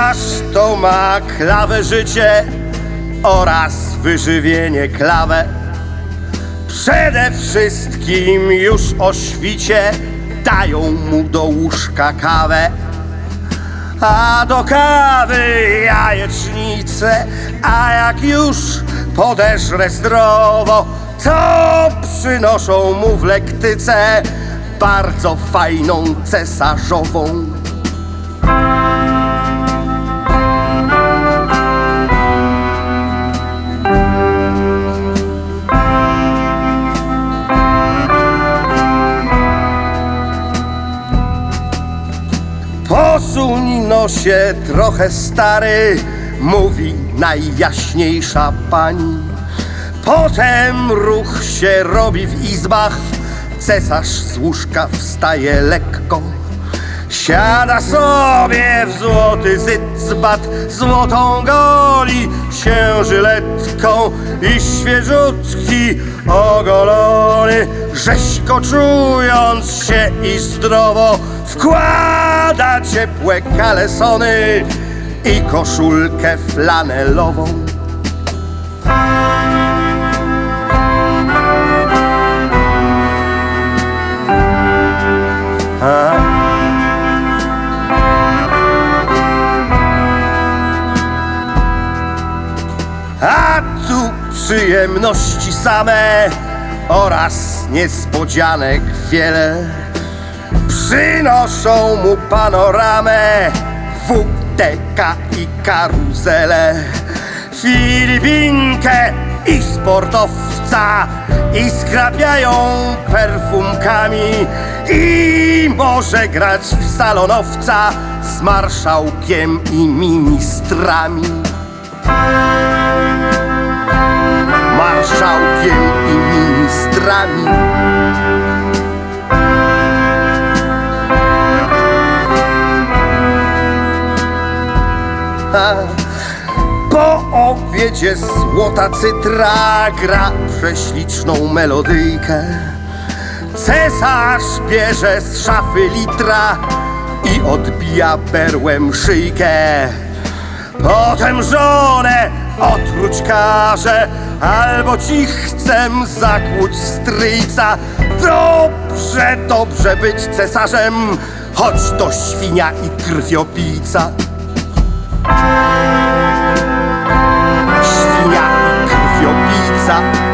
Cesarz to ma klawe życie oraz wyżywienie klawe. Przede wszystkim już o świcie dają mu do łóżka kawę, a do kawy jajecznicę, a jak już podeżre zdrowo, to przynoszą mu w lektyce bardzo fajną cesarzową. Posuń no się trochę, stary, mówi najjaśniejsza pani. Potem ruch się robi w izbach, cesarz z łóżka wstaje lekko. Siada sobie w złoty cycbat, złotą goli się żyletką i świeżutki, ogolony, rzeźko czując się i zdrowo wkłada ciepłe kalesony i koszulkę flanelową. A tu przyjemności same oraz niespodzianek wiele. Przynoszą mu panoramę, WTK i karuzelę, Filipinkę i sportowca, i skrapiają perfumkami, i może grać w salonowca z marszałkiem i ministrami. Marszałkiem i ministrami. Po obiedzie złota cytra gra prześliczną melodyjkę. Cesarz bierze z szafy litra i odbija berłem szyjkę. Potem żonę otruć każe, albo cichcem zakłuć stryjca. Dobrze, dobrze być cesarzem, choć to świnia i krwiopijca. Świnia i krwiopijca.